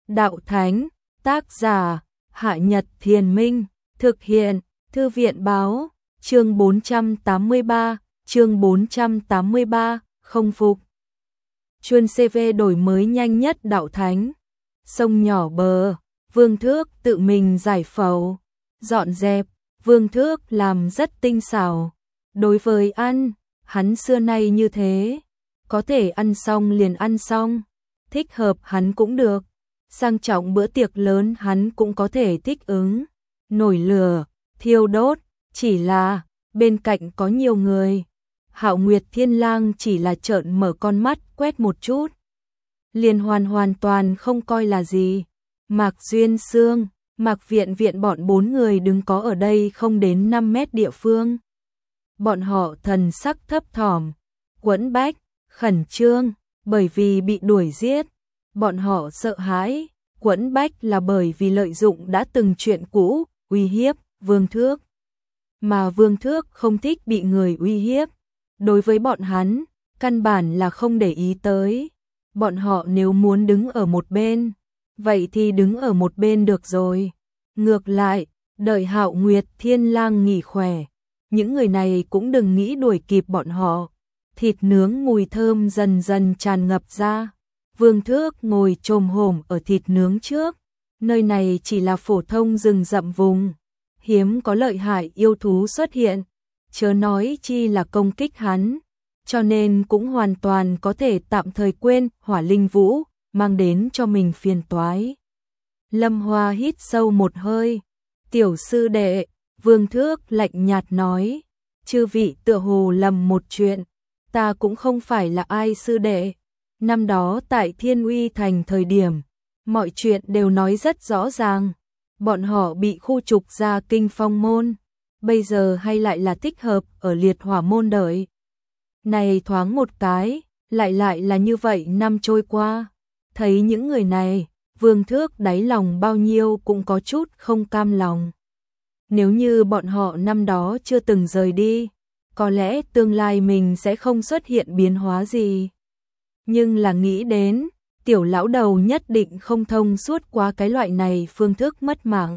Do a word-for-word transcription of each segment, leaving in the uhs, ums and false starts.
đạo thánh, tác giả, Hạ Nhật Thiền Minh, thực hiện, Thư viện báo, chương bốn trăm tám mươi ba, chương bốn trăm tám mươi ba, không phục. Chuyên xê vê đổi mới nhanh nhất đạo thánh. Sông nhỏ bờ, Vương Thước tự mình giải phẫu, dọn dẹp, Vương Thước làm rất tinh xảo. Đối với ăn, hắn xưa nay như thế, có thể ăn xong liền ăn xong, thích hợp hắn cũng được, sang trọng bữa tiệc lớn hắn cũng có thể thích ứng. Nổi lửa, thiêu đốt, chỉ là bên cạnh có nhiều người. Hạo Nguyệt Thiên Lang chỉ là trợn mở con mắt quét một chút, liền hoàn hoàn toàn không coi là gì. Mạc Duyên Sương, Mạc Viện Viện bọn bốn người đứng có ở đây không đến năm mét địa phương. Bọn họ thần sắc thấp thỏm, quẫn bách, khẩn trương, bởi vì bị đuổi giết. Bọn họ sợ hãi, quẫn bách là bởi vì lợi dụng đã từng chuyện cũ, uy hiếp Vương Thước. Mà Vương Thước không thích bị người uy hiếp. Đối với bọn hắn, căn bản là không để ý tới. Bọn họ nếu muốn đứng ở một bên, vậy thì đứng ở một bên được rồi. Ngược lại, đợi Hạo Nguyệt Thiên Lang nghỉ khỏe, những người này cũng đừng nghĩ đuổi kịp bọn họ. Thịt nướng mùi thơm dần dần tràn ngập ra. Vương Thước ngồi chồm hổm ở thịt nướng trước. Nơi này chỉ là phổ thông rừng rậm vùng, hiếm có lợi hại yêu thú xuất hiện, chớ nói chi là công kích hắn, cho nên cũng hoàn toàn có thể tạm thời quên Hỏa Linh Vũ mang đến cho mình phiền toái. Lâm Hoa hít sâu một hơi, tiểu sư đệ, Vương Thước lạnh nhạt nói, chư vị tựa hồ lầm một chuyện, ta cũng không phải là ai sư đệ. Năm đó tại Thiên Uy Thành thời điểm, mọi chuyện đều nói rất rõ ràng, bọn họ bị khu trục ra Kinh Phong môn, bây giờ hay lại là thích hợp ở Liệt Hỏa môn đợi. Này thoáng một cái, lại lại là như vậy năm trôi qua, thấy những người này, Vương Thước đáy lòng bao nhiêu cũng có chút không cam lòng. Nếu như bọn họ năm đó chưa từng rời đi, có lẽ tương lai mình sẽ không xuất hiện biến hóa gì. Nhưng là nghĩ đến, tiểu lão đầu nhất định không thông suốt qua cái loại này phương thức mất mạng.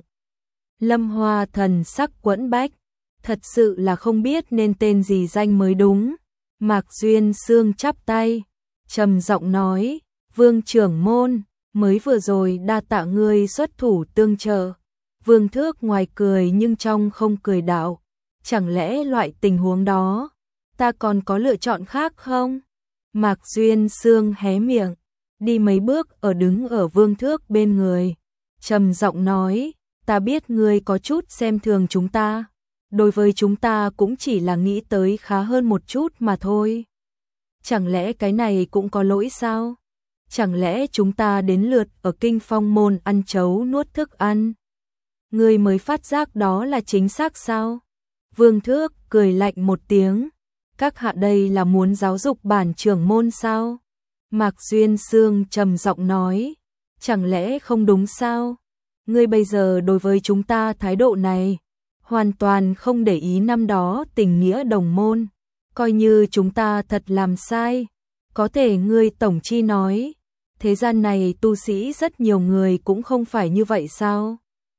Lâm Hoa thần sắc quẫn bách, thật sự là không biết nên tên gì danh mới đúng. Mạc Duyên Sương chắp tay, trầm giọng nói, Vương trưởng môn, mới vừa rồi đa tạ ngươi xuất thủ tương trợ. Vương Thước ngoài cười nhưng trong không cười đạo, chẳng lẽ loại tình huống đó, ta còn có lựa chọn khác không? Mạc Duyên Sương hé miệng, đi mấy bước ở đứng ở Vương Thước bên người, trầm giọng nói, ta biết ngươi có chút xem thường chúng ta, đối với chúng ta cũng chỉ là nghĩ tới khá hơn một chút mà thôi. Chẳng lẽ cái này cũng có lỗi sao? Chẳng lẽ chúng ta đến lượt ở Kinh Phong môn ăn chấu nuốt thức ăn? Ngươi mới phát giác đó là chính xác sao? Vương Thước cười lạnh một tiếng, các hạ đây là muốn giáo dục bản trưởng môn sao? Mạc Duyên Sương trầm giọng nói, chẳng lẽ không đúng sao? Ngươi bây giờ đối với chúng ta thái độ này, hoàn toàn không để ý năm đó tình nghĩa đồng môn, coi như chúng ta thật làm sai. Có thể ngươi tổng chi nói, thế gian này tu sĩ rất nhiều người cũng không phải như vậy sao?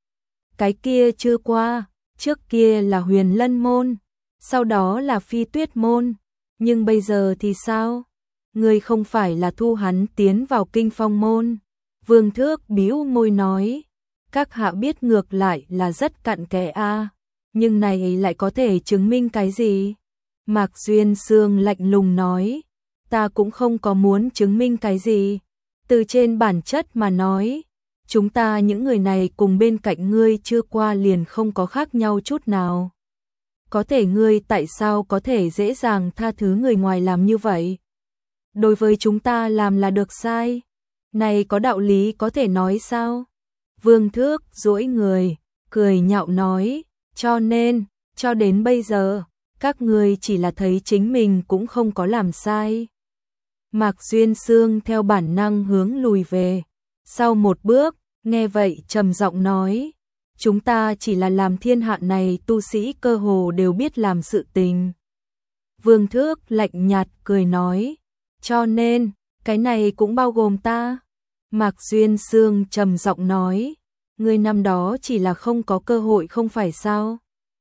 Cái kia chưa qua, trước kia là Huyền Lân môn, sau đó là Phi Tuyết môn, nhưng bây giờ thì sao? Ngươi không phải là thu hắn tiến vào Kinh Phong môn. Vương Thước bĩu môi nói, các hạ biết ngược lại là rất cặn kẽ a, nhưng này lại có thể chứng minh cái gì? Mạc Duyên Sương lạnh lùng nói, ta cũng không có muốn chứng minh cái gì, từ trên bản chất mà nói, chúng ta những người này cùng bên cạnh ngươi chưa qua liền không có khác nhau chút nào. Có thể ngươi tại sao có thể dễ dàng tha thứ người ngoài làm như vậy? Đối với chúng ta làm là được sai, này có đạo lý có thể nói sao? Vương Thước duỗi người, cười nhạo nói, cho nên, cho đến bây giờ, các ngươi chỉ là thấy chính mình cũng không có làm sai. Mạc Duyên Sương theo bản năng hướng lùi về, sau một bước, nghe vậy trầm giọng nói, chúng ta chỉ là làm thiên hạ này tu sĩ cơ hồ đều biết làm sự tình. Vương Thước lạnh nhạt cười nói, cho nên, cái này cũng bao gồm ta. Mạc Duyên Sương trầm giọng nói, ngươi năm đó chỉ là không có cơ hội không phải sao?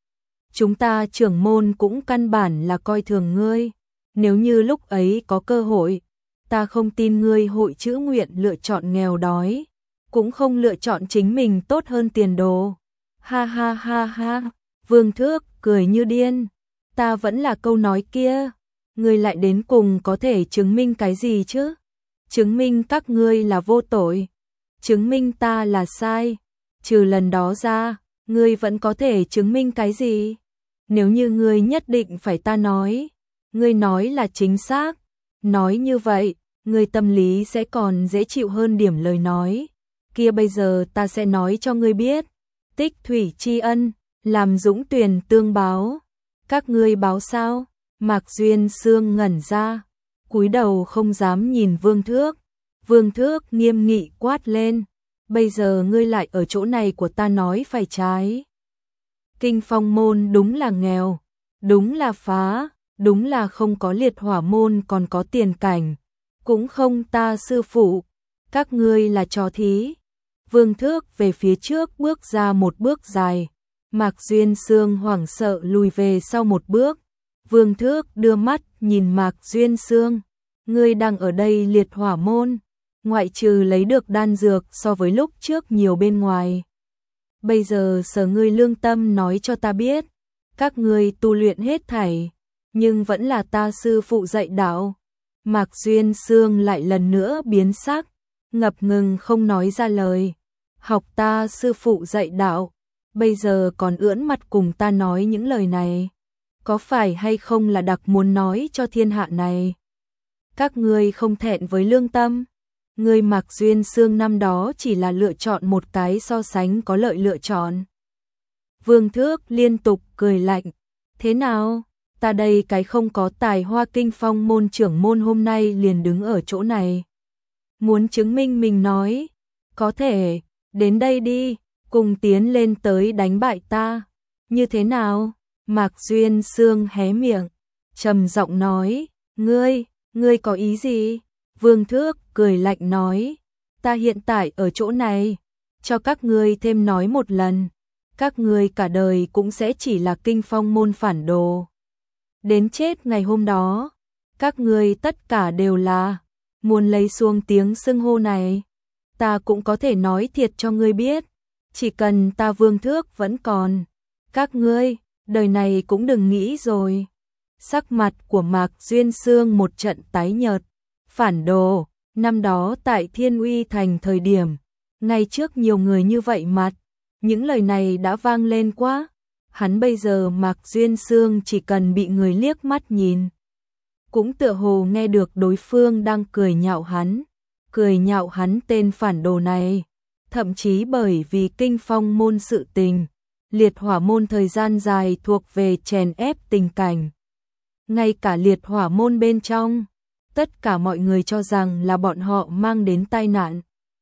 Chúng ta trưởng môn cũng căn bản là coi thường ngươi, nếu như lúc ấy có cơ hội, ta không tin ngươi hội chữ nguyện lựa chọn nghèo đói, cũng không lựa chọn chính mình tốt hơn tiền đồ. Ha ha ha ha, Vương Thước cười như điên, ta vẫn là câu nói kia, ngươi lại đến cùng có thể chứng minh cái gì chứ? Chứng minh các ngươi là vô tội, chứng minh ta là sai, trừ lần đó ra, ngươi vẫn có thể chứng minh cái gì? Nếu như ngươi nhất định phải ta nói, ngươi nói là chính xác, nói như vậy, ngươi tâm lý sẽ còn dễ chịu hơn điểm lời nói. Kia bây giờ ta sẽ nói cho ngươi biết, tích thủy tri ân, làm dũng tuyển tương báo. Các ngươi báo sao? Mạc Duyên Sương ngẩn ra, cúi đầu không dám nhìn Vương Thước. Vương Thước nghiêm nghị quát lên, bây giờ ngươi lại ở chỗ này của ta nói phải trái. Kinh Phong môn đúng là nghèo, đúng là phá, đúng là không có liệt hỏa môn còn có tiền cảnh, cũng không ta sư phụ, các ngươi là trò thí. Vương Thước về phía trước bước ra một bước dài, Mạc Duyên Sương hoảng sợ lùi về sau một bước. Vương Thước đưa mắt nhìn Mạc Duyên Sương, ngươi đang ở đây liệt hỏa môn, ngoại trừ lấy được đan dược so với lúc trước nhiều bên ngoài. Bây giờ sở ngươi lương tâm nói cho ta biết, các ngươi tu luyện hết thảy, nhưng vẫn là ta sư phụ dạy đạo. Mạc Duyên Sương lại lần nữa biến sắc, ngập ngừng không nói ra lời. Học ta sư phụ dạy đạo, bây giờ còn ưỡn mặt cùng ta nói những lời này, có phải hay không là đặc muốn nói cho thiên hạ này? Các ngươi không thẹn với lương tâm. Ngươi Mạc Duyên Sương năm đó chỉ là lựa chọn một cái so sánh có lợi lựa chọn. Vương Thước liên tục cười lạnh, thế nào? Ta đây cái không có tài hoa Kinh Phong môn trưởng môn hôm nay liền đứng ở chỗ này. Muốn chứng minh mình nói, có thể, đến đây đi, cùng tiến lên tới đánh bại ta. Như thế nào? Mạc Duyên Sương hé miệng, trầm giọng nói, ngươi, ngươi có ý gì? Vương Thước cười lạnh nói, ta hiện tại ở chỗ này, cho các ngươi thêm nói một lần, các ngươi cả đời cũng sẽ chỉ là Kinh Phong môn phản đồ. Đến chết ngày hôm đó, các ngươi tất cả đều là, muốn lấy xuống tiếng xưng hô này, ta cũng có thể nói thiệt cho ngươi biết, chỉ cần ta Vương Thước vẫn còn, các ngươi, đời này cũng đừng nghĩ rồi. Sắc mặt của Mạc Duyên Sương một trận tái nhợt, phản đồ, năm đó tại Thiên Uy Thành thời điểm, ngay trước nhiều người như vậy mặt, những lời này đã vang lên quá. Hắn bây giờ Mạc Duyên Sương chỉ cần bị người liếc mắt nhìn, cũng tựa hồ nghe được đối phương đang cười nhạo hắn, cười nhạo hắn tên phản đồ này, thậm chí bởi vì Kinh Phong môn sự tình, liệt hỏa môn thời gian dài thuộc về chèn ép tình cảnh. Ngay cả liệt hỏa môn bên trong, tất cả mọi người cho rằng là bọn họ mang đến tai nạn,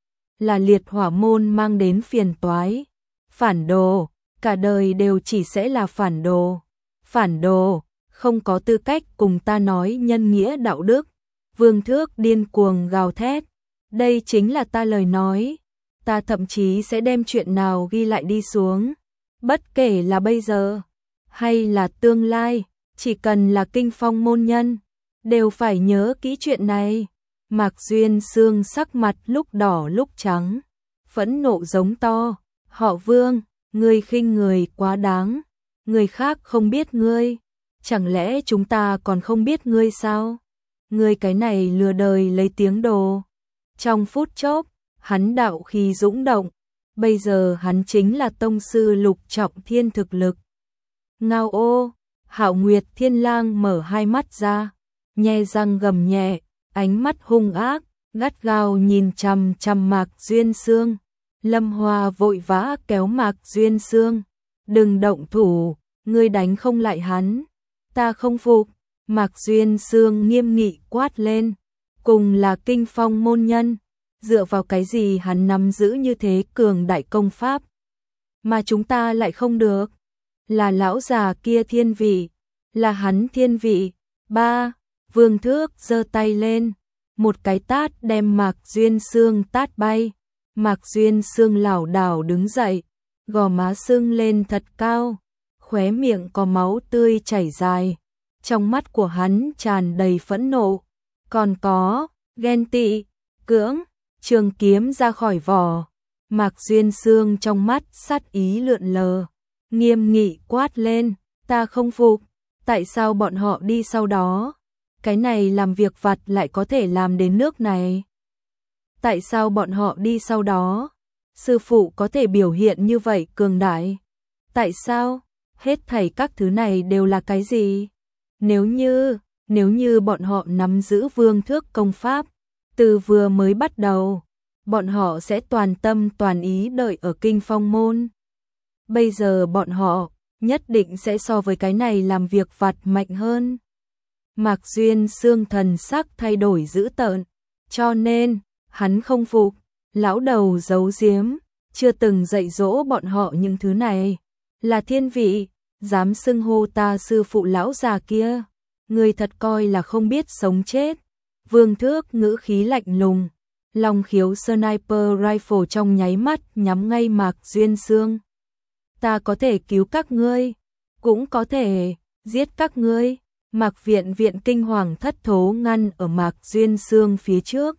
là liệt hỏa môn mang đến phiền toái. Phản đồ, cả đời đều chỉ sẽ là phản đồ. Phản đồ, không có tư cách cùng ta nói nhân nghĩa đạo đức. Vương Thước điên cuồng gào thét, đây chính là ta lời nói, ta thậm chí sẽ đem chuyện nào ghi lại đi xuống, bất kể là bây giờ hay là tương lai, chỉ cần là Kinh Phong môn nhân, đều phải nhớ kỹ chuyện này. Mạc Duyên Sương sắc mặt lúc đỏ lúc trắng, phẫn nộ giống to, họ Vương, ngươi khinh người quá đáng, người khác không biết ngươi, chẳng lẽ chúng ta còn không biết ngươi sao? Ngươi cái này lừa đời lấy tiếng đồ. Trong phút chốc, hắn đạo khí dũng động, bây giờ hắn chính là tông sư lục trọng thiên thực lực. Ngao ô, Hạo Nguyệt Thiên Lang mở hai mắt ra, nhe răng gầm nhẹ, ánh mắt hung ác, gắt gao nhìn chằm chằm Mạc Duyên Sương. Lâm Hoa vội vã kéo Mạc Duyên Sương, đừng động thủ, ngươi đánh không lại hắn, ta không phục. Mạc Duyên Sương nghiêm nghị quát lên, cùng là Kinh Phong môn nhân, dựa vào cái gì hắn nắm giữ như thế cường đại công pháp, mà chúng ta lại không được? Là lão già kia thiên vị, là hắn thiên vị. Ba, Vương Thước giơ tay lên, một cái tát đem Mạc Duyên Xương tát bay. Mạc Duyên Xương lảo đảo đứng dậy, gò má sưng lên thật cao, khóe miệng có máu tươi chảy dài. Trong mắt của hắn tràn đầy phẫn nộ, còn có ghen tị, cưỡng. Trường kiếm ra khỏi vỏ, Mạc Duyên Xương trong mắt sát ý lượn lờ, nghiêm nghị quát lên, ta không phục, tại sao bọn họ đi sau đó? Cái này làm việc vặt lại có thể làm đến nước này. Tại sao bọn họ đi sau đó? Sư phụ có thể biểu hiện như vậy cường đại. Tại sao? Hết thảy các thứ này đều là cái gì? Nếu như, nếu như bọn họ nắm giữ vương thước công pháp, từ vừa mới bắt đầu, bọn họ sẽ toàn tâm toàn ý đợi ở Kinh Phong Môn. Bây giờ bọn họ nhất định sẽ so với cái này làm việc vặt mạnh hơn. Mạc Duyên Xương thần sắc thay đổi dữ tợn, cho nên hắn không phục. Lão đầu giấu giếm, chưa từng dạy dỗ bọn họ những thứ này. Là thiên vị, dám xưng hô ta sư phụ lão già kia, người thật coi là không biết sống chết. Vương Thước ngữ khí lạnh lùng, Long Khiếu Sniper Rifle trong nháy mắt nhắm ngay Mạc Duyên Xương. Ta có thể cứu các ngươi, cũng có thể giết các ngươi. Mạc Viện Viện kinh hoàng thất thố ngăn ở Mạc Duyên Xương phía trước,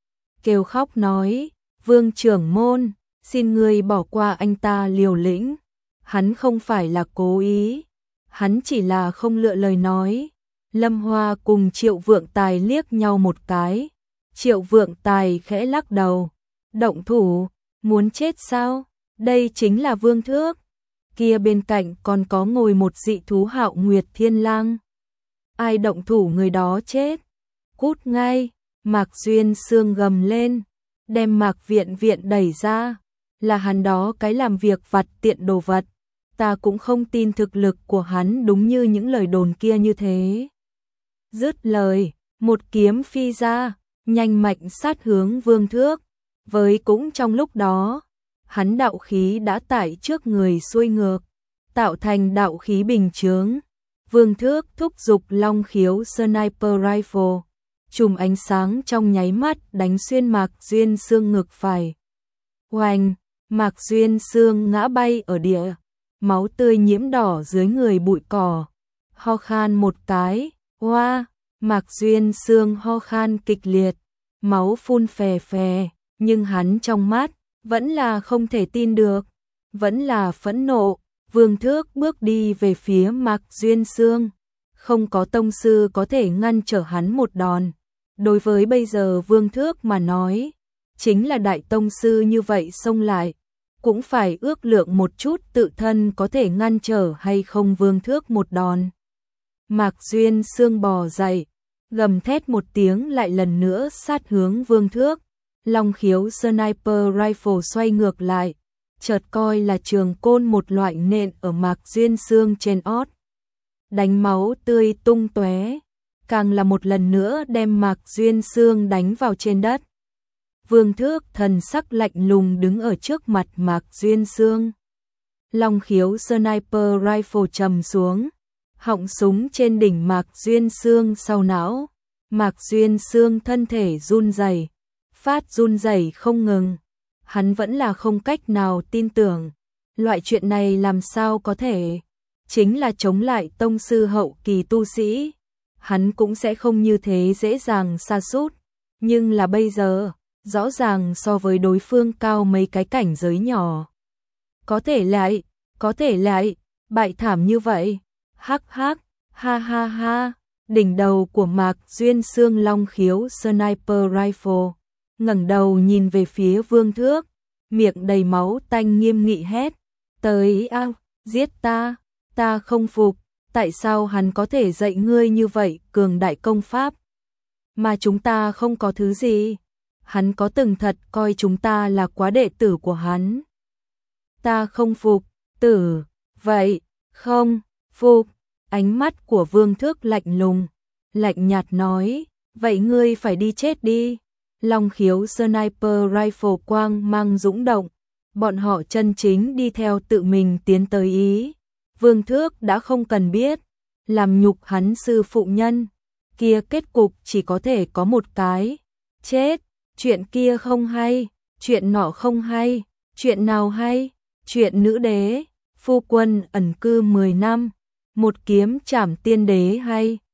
kêu khóc nói, Vương trưởng môn, xin ngươi bỏ qua anh ta liều lĩnh. Hắn không phải là cố ý, hắn chỉ là không lựa lời nói. Lâm Hoa cùng Triệu Vượng Tài liếc nhau một cái. Triệu Vượng Tài khẽ lắc đầu, động thủ, muốn chết sao? Đây chính là Vương Thước. Kia bên cạnh còn có ngồi một dị thú Hạo Nguyệt Thiên Lang. Ai động thủ người đó chết. Cút ngay. Mạc Duyên Xương gầm lên, đem Mạc Viện Viện đẩy ra. Là hắn đó cái làm việc vặt tiện đồ vật. Ta cũng không tin thực lực của hắn đúng như những lời đồn kia như thế. Dứt lời, một kiếm phi ra, nhanh mạnh sát hướng Vương Thước. Với cũng trong lúc đó, hắn đạo khí đã tải trước người xuôi ngược, tạo thành đạo khí bình chướng. Vương Thước thúc giục Long Khiếu Sniper Rifle, chùm ánh sáng trong nháy mắt đánh xuyên Mạc Duyên Xương ngực phải. Oanh, Mạc Duyên Xương ngã bay ở địa, máu tươi nhiễm đỏ dưới người bụi cỏ. Ho khan một cái, oa, Mạc Duyên Xương ho khan kịch liệt, máu phun phè phè, nhưng hắn trong mắt vẫn là không thể tin được, vẫn là phẫn nộ. Vương Thước bước đi về phía Mạc Duyên Xương, không có tông sư có thể ngăn trở hắn một đòn. Đối với bây giờ Vương Thước mà nói, chính là đại tông sư như vậy xông lại, cũng phải ước lượng một chút tự thân có thể ngăn trở hay không Vương Thước một đòn. Mạc Duyên Xương bò dậy, gầm thét một tiếng lại lần nữa sát hướng Vương Thước. Long Khiếu Sniper Rifle xoay ngược lại, chợt coi là trường côn một loại nện ở Mạc Duyên Xương trên ót. Đánh máu tươi tung tóe, càng là một lần nữa đem Mạc Duyên Xương đánh vào trên đất. Vương Thước thần sắc lạnh lùng đứng ở trước mặt Mạc Duyên Xương. Long Khiếu Sniper Rifle trầm xuống, họng súng trên đỉnh Mạc Duyên Xương sau não. Mạc Duyên Xương thân thể run rẩy, phát run rẩy không ngừng. Hắn vẫn là không cách nào tin tưởng, loại chuyện này làm sao có thể, chính là chống lại tông sư hậu kỳ tu sĩ, hắn cũng sẽ không như thế dễ dàng sa sút, nhưng là bây giờ, rõ ràng so với đối phương cao mấy cái cảnh giới nhỏ. Có thể lại, có thể lại, bại thảm như vậy, hắc hắc, ha ha ha, đỉnh đầu của Mạc Duyên Xương Long Khiếu Sniper Rifle, ngẩng đầu nhìn về phía Vương Thước, miệng đầy máu tanh nghiêm nghị hét, tới a, giết ta, ta không phục, tại sao hắn có thể dạy ngươi như vậy cường đại công pháp, mà chúng ta không có thứ gì, hắn có từng thật coi chúng ta là quá đệ tử của hắn. Ta không phục, tử, vậy, không, phục, ánh mắt của Vương Thước lạnh lùng, lạnh nhạt nói, vậy ngươi phải đi chết đi. Long Khiếu Sniper Rifle quang mang dũng động, bọn họ chân chính đi theo tự mình tiến tới ý. Vương Thước đã không cần biết, làm nhục hắn sư phụ nhân, kia kết cục chỉ có thể có một cái, chết, chuyện kia không hay, chuyện nọ không hay, chuyện nào hay, chuyện nữ đế, phu quân ẩn cư mười năm, một kiếm trảm tiên đế hay.